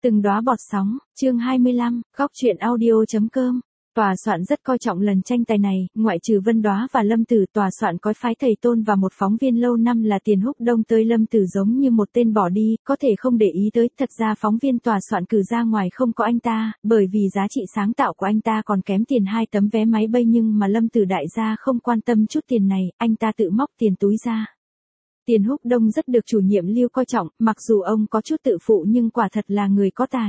Từng đóa bọt sóng, chương 25, góc truyện audio.com. Tòa soạn rất coi trọng lần tranh tài này, ngoại trừ Vân Đóa và Lâm Tử, tòa soạn có phái thầy Tôn và một phóng viên lâu năm là Tiền Húc Đông tới Lâm Tử giống như một tên bỏ đi, có thể không để ý tới, thật ra phóng viên tòa soạn cử ra ngoài không có anh ta, bởi vì giá trị sáng tạo của anh ta còn kém tiền 2 tấm vé máy bay, nhưng mà Lâm Tử đại gia không quan tâm chút tiền này, anh ta tự móc tiền túi ra. Tiền Húc Đông rất được chủ nhiệm Lưu coi trọng, mặc dù ông có chút tự phụ nhưng quả thật là người có tài.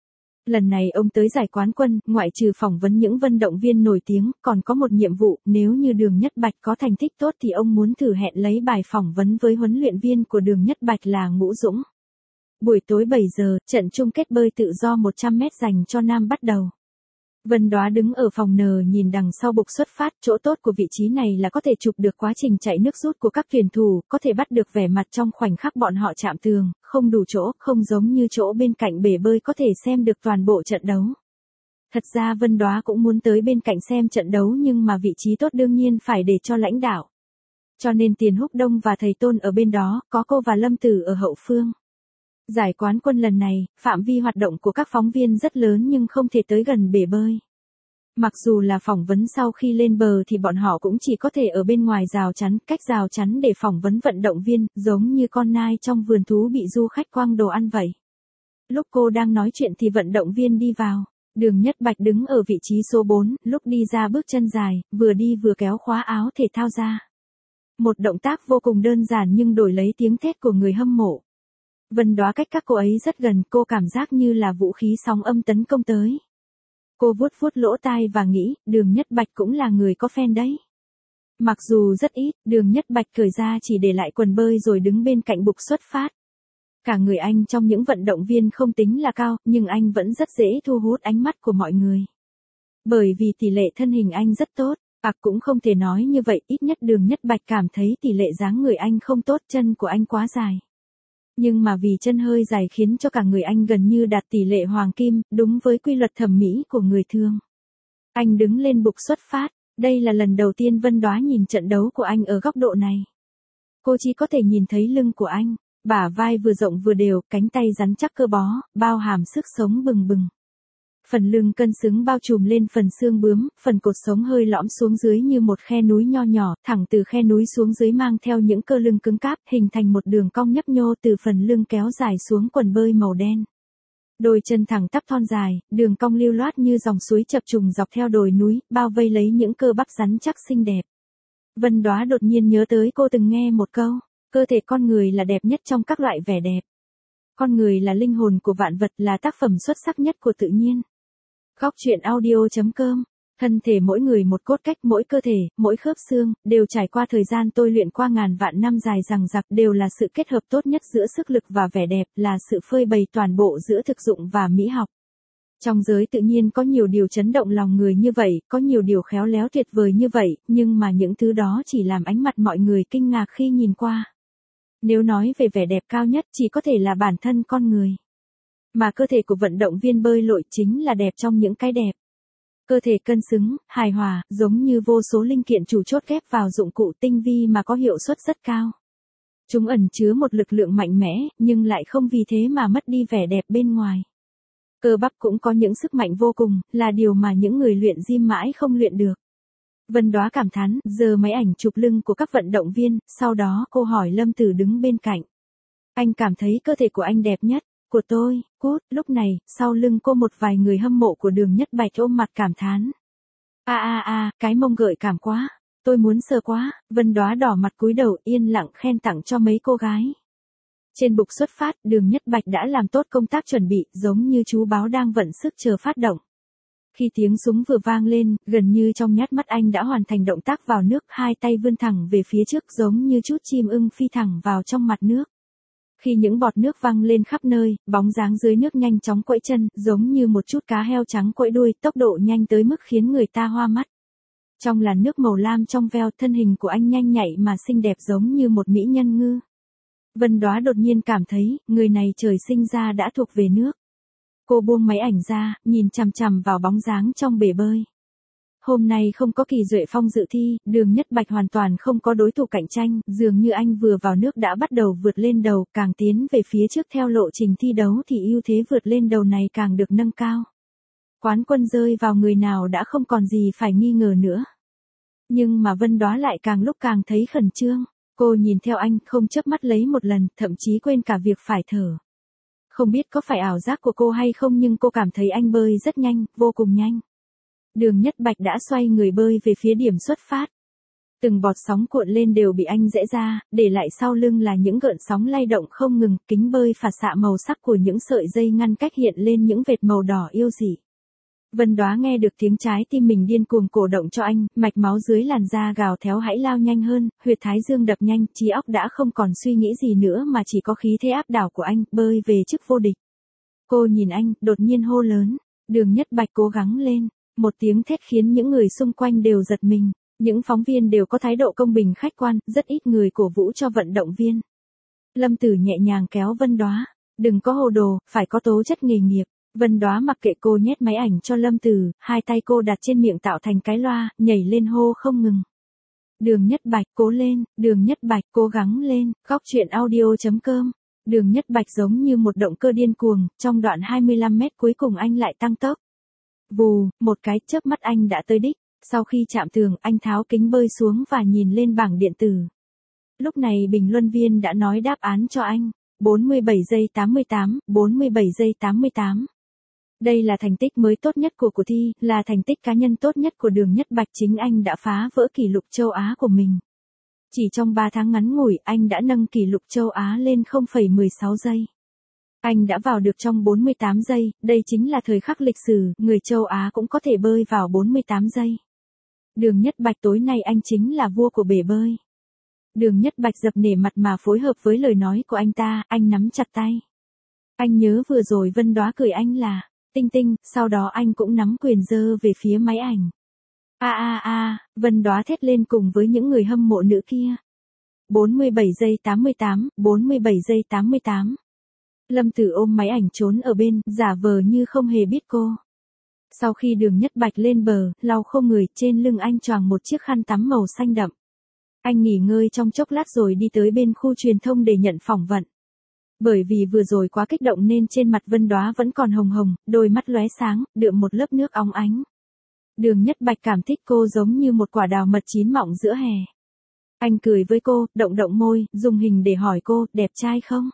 Lần này ông tới giải quán quân, ngoại trừ phỏng vấn những vận động viên nổi tiếng, còn có một nhiệm vụ, nếu như Đường Nhất Bạch có thành tích tốt thì ông muốn thử hẹn lấy bài phỏng vấn với huấn luyện viên của Đường Nhất Bạch là Ngũ Dũng. Buổi tối 7 giờ, trận chung kết bơi tự do 100m dành cho nam bắt đầu. Vân Đóa đứng ở phòng N nhìn đằng sau bục xuất phát, chỗ tốt của vị trí này là có thể chụp được quá trình chạy nước rút của các tuyển thủ, có thể bắt được vẻ mặt trong khoảnh khắc bọn họ chạm tường, không đủ chỗ, không giống như chỗ bên cạnh bể bơi có thể xem được toàn bộ trận đấu. Thật ra Vân Đóa cũng muốn tới bên cạnh xem trận đấu nhưng mà vị trí tốt đương nhiên phải để cho lãnh đạo. Cho nên Tiền Húc Đông và thầy Tôn ở bên đó, có cô và Lâm Tử ở hậu phương. Giải quán quân lần này, phạm vi hoạt động của các phóng viên rất lớn nhưng không thể tới gần bể bơi. Mặc dù là phỏng vấn sau khi lên bờ thì bọn họ cũng chỉ có thể ở bên ngoài rào chắn, cách rào chắn để phỏng vấn vận động viên, giống như con nai trong vườn thú bị du khách quăng đồ ăn vậy. Lúc cô đang nói chuyện thì vận động viên đi vào. Đường Nhất Bạch đứng ở vị trí số 4, lúc đi ra bước chân dài, vừa đi vừa kéo khóa áo thể thao ra. Một động tác vô cùng đơn giản nhưng đổi lấy tiếng thét của người hâm mộ. Vân Đóa cách các cô ấy rất gần, cô cảm giác như là vũ khí sóng âm tấn công tới. Cô vuốt vuốt lỗ tai và nghĩ, Đường Nhất Bạch cũng là người có fan đấy. Mặc dù rất ít, Đường Nhất Bạch cởi ra chỉ để lại quần bơi rồi đứng bên cạnh bục xuất phát. Cả người anh trong những vận động viên không tính là cao, nhưng anh vẫn rất dễ thu hút ánh mắt của mọi người. Bởi vì tỷ lệ thân hình anh rất tốt, cũng không thể nói như vậy, ít nhất Đường Nhất Bạch cảm thấy tỷ lệ dáng người anh không tốt, chân của anh quá dài. Nhưng mà vì chân hơi dài khiến cho cả người anh gần như đạt tỷ lệ hoàng kim, đúng với quy luật thẩm mỹ của người thường. Anh đứng lên bục xuất phát, đây là lần đầu tiên Vân Đóa nhìn trận đấu của anh ở góc độ này. Cô chỉ có thể nhìn thấy lưng của anh, bả vai vừa rộng vừa đều, cánh tay rắn chắc cơ bó, bao hàm sức sống bừng bừng. Phần lưng cân xứng bao trùm lên phần xương bướm, phần cột sống hơi lõm xuống dưới như một khe núi nho nhỏ, thẳng từ khe núi xuống dưới mang theo những cơ lưng cứng cáp, hình thành một đường cong nhấp nhô từ phần lưng kéo dài xuống quần bơi màu đen. Đôi chân thẳng tắp thon dài, đường cong lưu loát như dòng suối chập trùng dọc theo đồi núi, bao vây lấy những cơ bắp rắn chắc xinh đẹp. Vân Đóa đột nhiên nhớ tới cô từng nghe một câu, cơ thể con người là đẹp nhất trong các loại vẻ đẹp. Con người là linh hồn của vạn vật, là tác phẩm xuất sắc nhất của tự nhiên. Góc truyện audio.com. Thân thể mỗi người một cốt cách, mỗi cơ thể, mỗi khớp xương, đều trải qua thời gian tôi luyện qua ngàn vạn năm dài dằng dặc, đều là sự kết hợp tốt nhất giữa sức lực và vẻ đẹp, là sự phơi bày toàn bộ giữa thực dụng và mỹ học. Trong giới tự nhiên có nhiều điều chấn động lòng người như vậy, có nhiều điều khéo léo tuyệt vời như vậy, nhưng mà những thứ đó chỉ làm ánh mặt mọi người kinh ngạc khi nhìn qua. Nếu nói về vẻ đẹp cao nhất chỉ có thể là bản thân con người. Mà cơ thể của vận động viên bơi lội chính là đẹp trong những cái đẹp. Cơ thể cân xứng, hài hòa, giống như vô số linh kiện chủ chốt ghép vào dụng cụ tinh vi mà có hiệu suất rất cao. Chúng ẩn chứa một lực lượng mạnh mẽ, nhưng lại không vì thế mà mất đi vẻ đẹp bên ngoài. Cơ bắp cũng có những sức mạnh vô cùng, là điều mà những người luyện gym mãi không luyện được. Vân Đóa cảm thán, giơ máy ảnh chụp lưng của các vận động viên, sau đó cô hỏi Lâm Tử đứng bên cạnh. Anh cảm thấy cơ thể của anh đẹp nhất. Của tôi, cút, lúc này, sau lưng cô một vài người hâm mộ của Đường Nhất Bạch ôm mặt cảm thán. Cái mông gợi cảm quá, tôi muốn sờ quá, Vân Đóa đỏ mặt cúi đầu yên lặng khen tặng cho mấy cô gái. Trên bục xuất phát, Đường Nhất Bạch đã làm tốt công tác chuẩn bị, giống như chú báo đang vận sức chờ phát động. Khi tiếng súng vừa vang lên, gần như trong nhát mắt anh đã hoàn thành động tác vào nước, hai tay vươn thẳng về phía trước giống như chút chim ưng phi thẳng vào trong mặt nước. Khi những bọt nước văng lên khắp nơi, bóng dáng dưới nước nhanh chóng quẫy chân, giống như một chút cá heo trắng quẫy đuôi, tốc độ nhanh tới mức khiến người ta hoa mắt. Trong làn nước màu lam trong veo, thân hình của anh nhanh nhạy mà xinh đẹp giống như một mỹ nhân ngư. Vân Đóa đột nhiên cảm thấy, người này trời sinh ra đã thuộc về nước. Cô buông máy ảnh ra, nhìn chằm chằm vào bóng dáng trong bể bơi. Hôm nay không có Kỳ Duệ Phong dự thi, Đường Nhất Bạch hoàn toàn không có đối thủ cạnh tranh, dường như anh vừa vào nước đã bắt đầu vượt lên đầu, càng tiến về phía trước theo lộ trình thi đấu thì ưu thế vượt lên đầu này càng được nâng cao. Quán quân rơi vào người nào đã không còn gì phải nghi ngờ nữa. Nhưng mà Vân Đóa lại càng lúc càng thấy khẩn trương. Cô nhìn theo anh, không chớp mắt lấy một lần, thậm chí quên cả việc phải thở. Không biết có phải ảo giác của cô hay không nhưng cô cảm thấy anh bơi rất nhanh, vô cùng nhanh. Đường Nhất Bạch đã xoay người bơi về phía điểm xuất phát. Từng bọt sóng cuộn lên đều bị anh rẽ ra, để lại sau lưng là những gợn sóng lay động không ngừng, kính bơi phả xạ màu sắc của những sợi dây ngăn cách hiện lên những vệt màu đỏ yêu dị. Vân Đóa nghe được tiếng trái tim mình điên cuồng cổ động cho anh, mạch máu dưới làn da gào thét hãy lao nhanh hơn, huyệt thái dương đập nhanh, trí óc đã không còn suy nghĩ gì nữa mà chỉ có khí thế áp đảo của anh, bơi về chức vô địch. Cô nhìn anh, đột nhiên hô lớn, Đường Nhất Bạch cố gắng lên, một tiếng thét khiến những người xung quanh đều giật mình, những phóng viên đều có thái độ công bình khách quan, rất ít người cổ vũ cho vận động viên. Lâm Tử nhẹ nhàng kéo Vân Đóa, đừng có hồ đồ, phải có tố chất nghề nghiệp. Vân Đóa mặc kệ cô nhét máy ảnh cho Lâm Tử, hai tay cô đặt trên miệng tạo thành cái loa, nhảy lên hô không ngừng. Đường Nhất Bạch cố lên, Đường Nhất Bạch cố gắng lên, góc truyện audio.com. Đường Nhất Bạch giống như một động cơ điên cuồng, trong đoạn 25 mét cuối cùng anh lại tăng tốc. Vù, một cái chớp mắt anh đã tới đích, sau khi chạm tường anh tháo kính bơi xuống và nhìn lên bảng điện tử. Lúc này bình luận viên đã nói đáp án cho anh, 47 giây 88, 47 giây 88. Đây là thành tích mới tốt nhất của cuộc thi, là thành tích cá nhân tốt nhất của Đường Nhất Bạch, chính anh đã phá vỡ kỷ lục châu Á của mình. Chỉ trong 3 tháng ngắn ngủi, anh đã nâng kỷ lục châu Á lên 0,16 giây. Anh đã vào được trong 48 giây, đây chính là thời khắc lịch sử, người châu Á cũng có thể bơi vào 48 giây. Đường Nhất Bạch tối nay anh chính là vua của bể bơi. Đường Nhất Bạch dập nể mặt mà phối hợp với lời nói của anh ta, anh nắm chặt tay. Anh nhớ vừa rồi Vân Đóa cười anh là Tinh Tinh, sau đó anh cũng nắm quyền giơ về phía máy ảnh. Vân Đóa thét lên cùng với những người hâm mộ nữ kia. 47 giây 88, 47 giây 88. Lâm Tử ôm máy ảnh trốn ở bên, giả vờ như không hề biết cô. Sau khi Đường Nhất Bạch lên bờ, lau khô người, trên lưng anh choàng một chiếc khăn tắm màu xanh đậm. Anh nghỉ ngơi trong chốc lát rồi đi tới bên khu truyền thông để nhận phỏng vấn. Bởi vì vừa rồi quá kích động nên trên mặt Vân Đóa vẫn còn hồng hồng, đôi mắt lóe sáng, đượm một lớp nước óng ánh. Đường Nhất Bạch cảm thích cô giống như một quả đào mật chín mọng giữa hè. Anh cười với cô, động động môi, dùng hình để hỏi cô, đẹp trai không?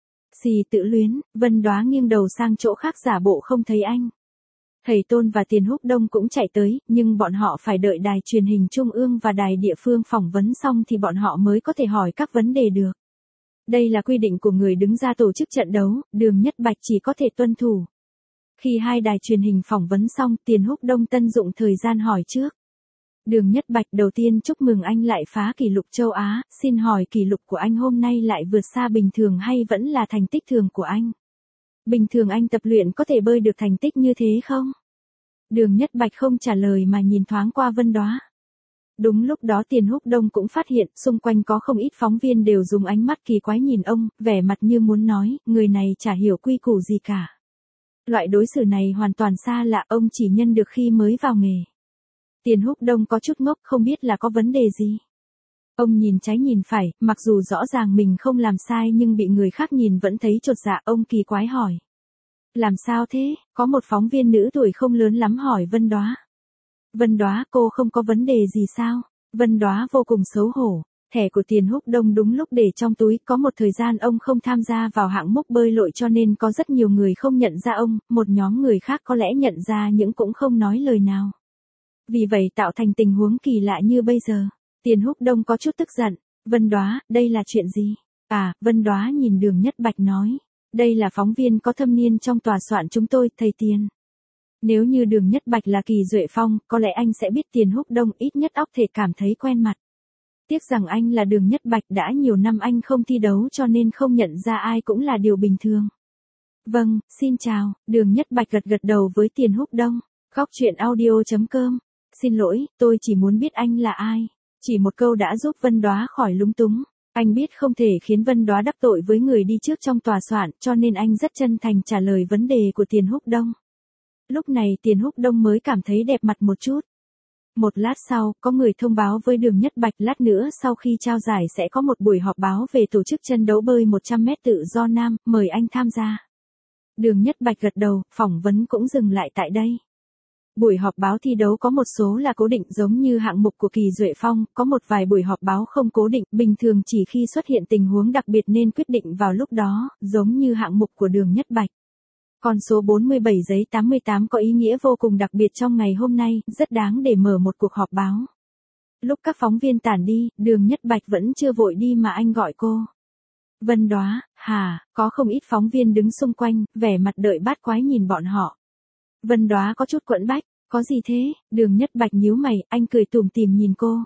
Xì tự luyến, Vân Đóa nghiêng đầu sang chỗ khác giả bộ không thấy anh. Thầy Tôn và Tiền Húc Đông cũng chạy tới, nhưng bọn họ phải đợi đài truyền hình trung ương và đài địa phương phỏng vấn xong thì bọn họ mới có thể hỏi các vấn đề được. Đây là quy định của người đứng ra tổ chức trận đấu, Đường Nhất Bạch chỉ có thể tuân thủ. Khi hai đài truyền hình phỏng vấn xong, Tiền Húc Đông tận dụng thời gian hỏi trước. Đường Nhất Bạch, đầu tiên chúc mừng anh lại phá kỷ lục châu Á, xin hỏi kỷ lục của anh hôm nay lại vượt xa bình thường hay vẫn là thành tích thường của anh? Bình thường anh tập luyện có thể bơi được thành tích như thế không? Đường Nhất Bạch không trả lời mà nhìn thoáng qua Vân Đóa. Đúng lúc đó Tiền Húc Đông cũng phát hiện, xung quanh có không ít phóng viên đều dùng ánh mắt kỳ quái nhìn ông, vẻ mặt như muốn nói, người này chả hiểu quy củ gì cả. Loại đối xử này hoàn toàn xa lạ, ông chỉ nhận được khi mới vào nghề. Tiền Húc Đông có chút ngốc, không biết là có vấn đề gì. Ông nhìn trái nhìn phải, mặc dù rõ ràng mình không làm sai nhưng bị người khác nhìn vẫn thấy chột dạ, ông kỳ quái hỏi. Làm sao thế? Có một phóng viên nữ tuổi không lớn lắm hỏi Vân Đóa. Vân Đóa, cô không có vấn đề gì sao? Vân Đóa vô cùng xấu hổ. Thẻ của Tiền Húc Đông đúng lúc để trong túi, có một thời gian ông không tham gia vào hạng mục bơi lội cho nên có rất nhiều người không nhận ra ông, một nhóm người khác có lẽ nhận ra nhưng cũng không nói lời nào. Vì vậy tạo thành tình huống kỳ lạ như bây giờ. Tiền Húc Đông có chút tức giận. Vân Đóa, đây là chuyện gì? Vân Đóa nhìn Đường Nhất Bạch nói. Đây là phóng viên có thâm niên trong tòa soạn chúng tôi, thầy Tiền. Nếu như Đường Nhất Bạch là Kỳ Duệ Phong, có lẽ anh sẽ biết Tiền Húc Đông, ít nhất óc thể cảm thấy quen mặt. Tiếc rằng anh là Đường Nhất Bạch, đã nhiều năm anh không thi đấu cho nên không nhận ra ai cũng là điều bình thường. Vâng, xin chào, Đường Nhất Bạch gật gật đầu với Tiền Húc Đông. Góc truyện audio.com. Xin lỗi, tôi chỉ muốn biết anh là ai. Chỉ một câu đã giúp Vân Đóa khỏi lúng túng. Anh biết không thể khiến Vân Đóa đắc tội với người đi trước trong tòa soạn, cho nên anh rất chân thành trả lời vấn đề của Tiền Húc Đông. Lúc này Tiền Húc Đông mới cảm thấy đẹp mặt một chút. Một lát sau, có người thông báo với Đường Nhất Bạch lát nữa sau khi trao giải sẽ có một buổi họp báo về tổ chức trận đấu bơi 100 mét tự do nam, mời anh tham gia. Đường Nhất Bạch gật đầu, phỏng vấn cũng dừng lại tại đây. Buổi họp báo thi đấu có một số là cố định giống như hạng mục của Kỳ Duệ Phong, có một vài buổi họp báo không cố định, bình thường chỉ khi xuất hiện tình huống đặc biệt nên quyết định vào lúc đó, giống như hạng mục của Đường Nhất Bạch. Con số 47 giấy 88 có ý nghĩa vô cùng đặc biệt trong ngày hôm nay, rất đáng để mở một cuộc họp báo. Lúc các phóng viên tản đi, Đường Nhất Bạch vẫn chưa vội đi mà anh gọi cô. Vân Đóa, hả, có không ít phóng viên đứng xung quanh, vẻ mặt đợi bát quái nhìn bọn họ. Vân Đóa có chút quẫn bách, có gì thế, Đường Nhất Bạch nhíu mày, anh cười tủm tỉm nhìn cô.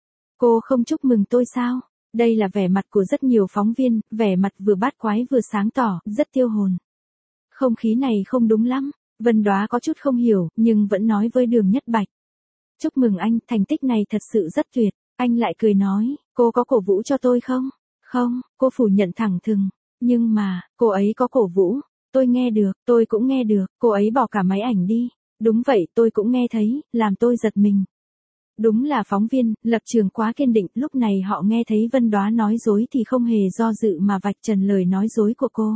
Cô không chúc mừng tôi sao? Đây là vẻ mặt của rất nhiều phóng viên, vẻ mặt vừa bát quái vừa sáng tỏ, rất tiêu hồn. Không khí này không đúng lắm, Vân Đóa có chút không hiểu, nhưng vẫn nói với Đường Nhất Bạch. Chúc mừng anh, thành tích này thật sự rất tuyệt, anh lại cười nói, cô có cổ vũ cho tôi không? Không, cô phủ nhận thẳng thừng, nhưng mà, cô ấy có cổ vũ, tôi nghe được, tôi cũng nghe được, cô ấy bỏ cả máy ảnh đi, đúng vậy tôi cũng nghe thấy, làm tôi giật mình. Đúng là phóng viên, lập trường quá kiên định, lúc này họ nghe thấy Vân Đóa nói dối thì không hề do dự mà vạch trần lời nói dối của cô.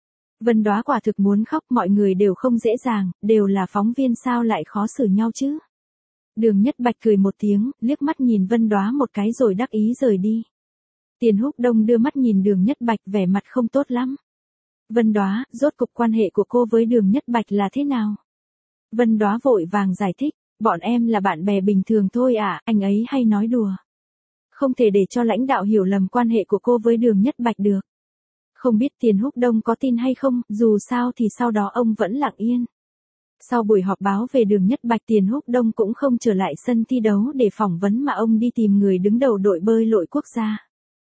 Vân Đóa quả thực muốn khóc, mọi người đều không dễ dàng, đều là phóng viên sao lại khó xử nhau chứ. Đường Nhất Bạch cười một tiếng, liếc mắt nhìn Vân Đóa một cái rồi đắc ý rời đi. Tiền Húc Đông đưa mắt nhìn Đường Nhất Bạch vẻ mặt không tốt lắm. Vân Đóa, rốt cục quan hệ của cô với Đường Nhất Bạch là thế nào? Vân Đóa vội vàng giải thích, bọn em là bạn bè bình thường thôi à, anh ấy hay nói đùa. Không thể để cho lãnh đạo hiểu lầm quan hệ của cô với Đường Nhất Bạch được. Không biết Tiền Húc Đông có tin hay không, dù sao thì sau đó ông vẫn lặng yên. Sau buổi họp báo về Đường Nhất Bạch, Tiền Húc Đông cũng không trở lại sân thi đấu để phỏng vấn mà ông đi tìm người đứng đầu đội bơi lội quốc gia.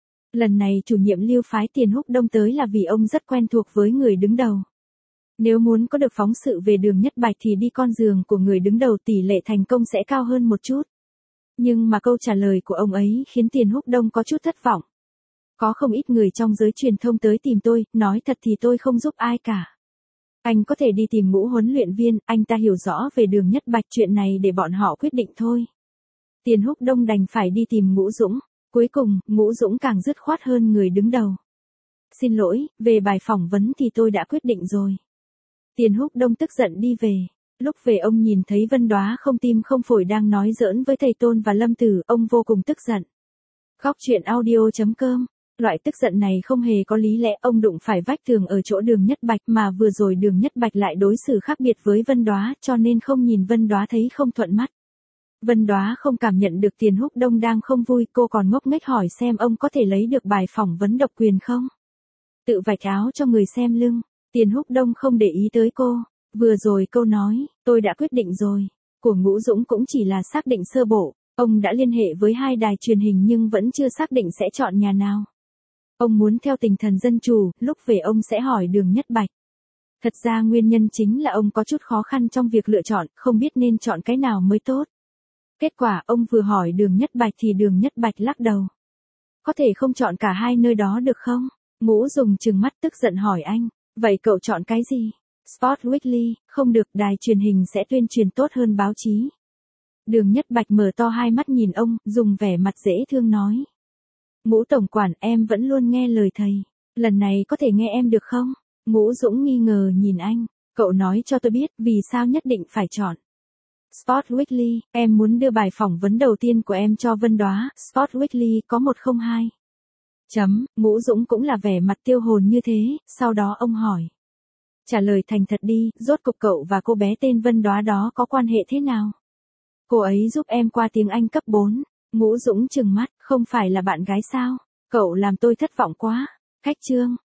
Lần này chủ nhiệm Lưu phái Tiền Húc Đông tới là vì ông rất quen thuộc với người đứng đầu. Nếu muốn có được phóng sự về Đường Nhất Bạch thì đi con đường của người đứng đầu tỷ lệ thành công sẽ cao hơn một chút. Nhưng mà câu trả lời của ông ấy khiến Tiền Húc Đông có chút thất vọng. Có không ít người trong giới truyền thông tới tìm tôi, nói thật thì tôi không giúp ai cả. Anh có thể đi tìm Ngũ huấn luyện viên, anh ta hiểu rõ về Đường Nhất Bạch, chuyện này để bọn họ quyết định thôi. Tiền Húc Đông đành phải đi tìm Ngũ Dũng. Cuối cùng, Ngũ Dũng càng dứt khoát hơn người đứng đầu. Xin lỗi, về bài phỏng vấn thì tôi đã quyết định rồi. Tiền Húc Đông tức giận đi về. Lúc về ông nhìn thấy Vân Đóa không tim không phổi đang nói giỡn với thầy Tôn và Lâm Tử, ông vô cùng tức giận. Góc truyện audio.com. Loại tức giận này không hề có lý lẽ, ông đụng phải vách tường ở chỗ Đường Nhất Bạch mà vừa rồi Đường Nhất Bạch lại đối xử khác biệt với Vân Đóa, cho nên không nhìn Vân Đóa thấy không thuận mắt. Vân Đóa không cảm nhận được Tiền Húc Đông đang không vui, cô còn ngốc nghếch hỏi xem ông có thể lấy được bài phỏng vấn độc quyền không? Tự vạch áo cho người xem lưng, Tiền Húc Đông không để ý tới cô. Vừa rồi câu nói, tôi đã quyết định rồi, của Ngũ Dũng cũng chỉ là xác định sơ bộ, ông đã liên hệ với 2 đài truyền hình nhưng vẫn chưa xác định sẽ chọn nhà nào. Ông muốn theo tinh thần dân chủ, lúc về ông sẽ hỏi Đường Nhất Bạch. Thật ra nguyên nhân chính là ông có chút khó khăn trong việc lựa chọn, không biết nên chọn cái nào mới tốt. Kết quả ông vừa hỏi Đường Nhất Bạch thì Đường Nhất Bạch lắc đầu. Có thể không chọn cả hai nơi đó được không? Ngũ dùng trừng mắt tức giận hỏi anh. Vậy cậu chọn cái gì? Sport Weekly, không được, đài truyền hình sẽ tuyên truyền tốt hơn báo chí. Đường Nhất Bạch mở to hai mắt nhìn ông, dùng vẻ mặt dễ thương nói. Ngũ tổng quản, em vẫn luôn nghe lời thầy. Lần này có thể nghe em được không? Ngũ Dũng nghi ngờ nhìn anh. Cậu nói cho tôi biết vì sao nhất định phải chọn. Sport Weekly, em muốn đưa bài phỏng vấn đầu tiên của em cho Vân Đóa. Sport Weekly có 102. Ngũ Dũng cũng là vẻ mặt tiêu hồn như thế, sau đó ông hỏi. Trả lời thành thật đi, rốt cục cậu và cô bé tên Vân Đóa đó có quan hệ thế nào? Cô ấy giúp em qua tiếng Anh cấp 4. Ngũ Dũng trừng mắt, không phải là bạn gái sao? Cậu làm tôi thất vọng quá. Cách chương.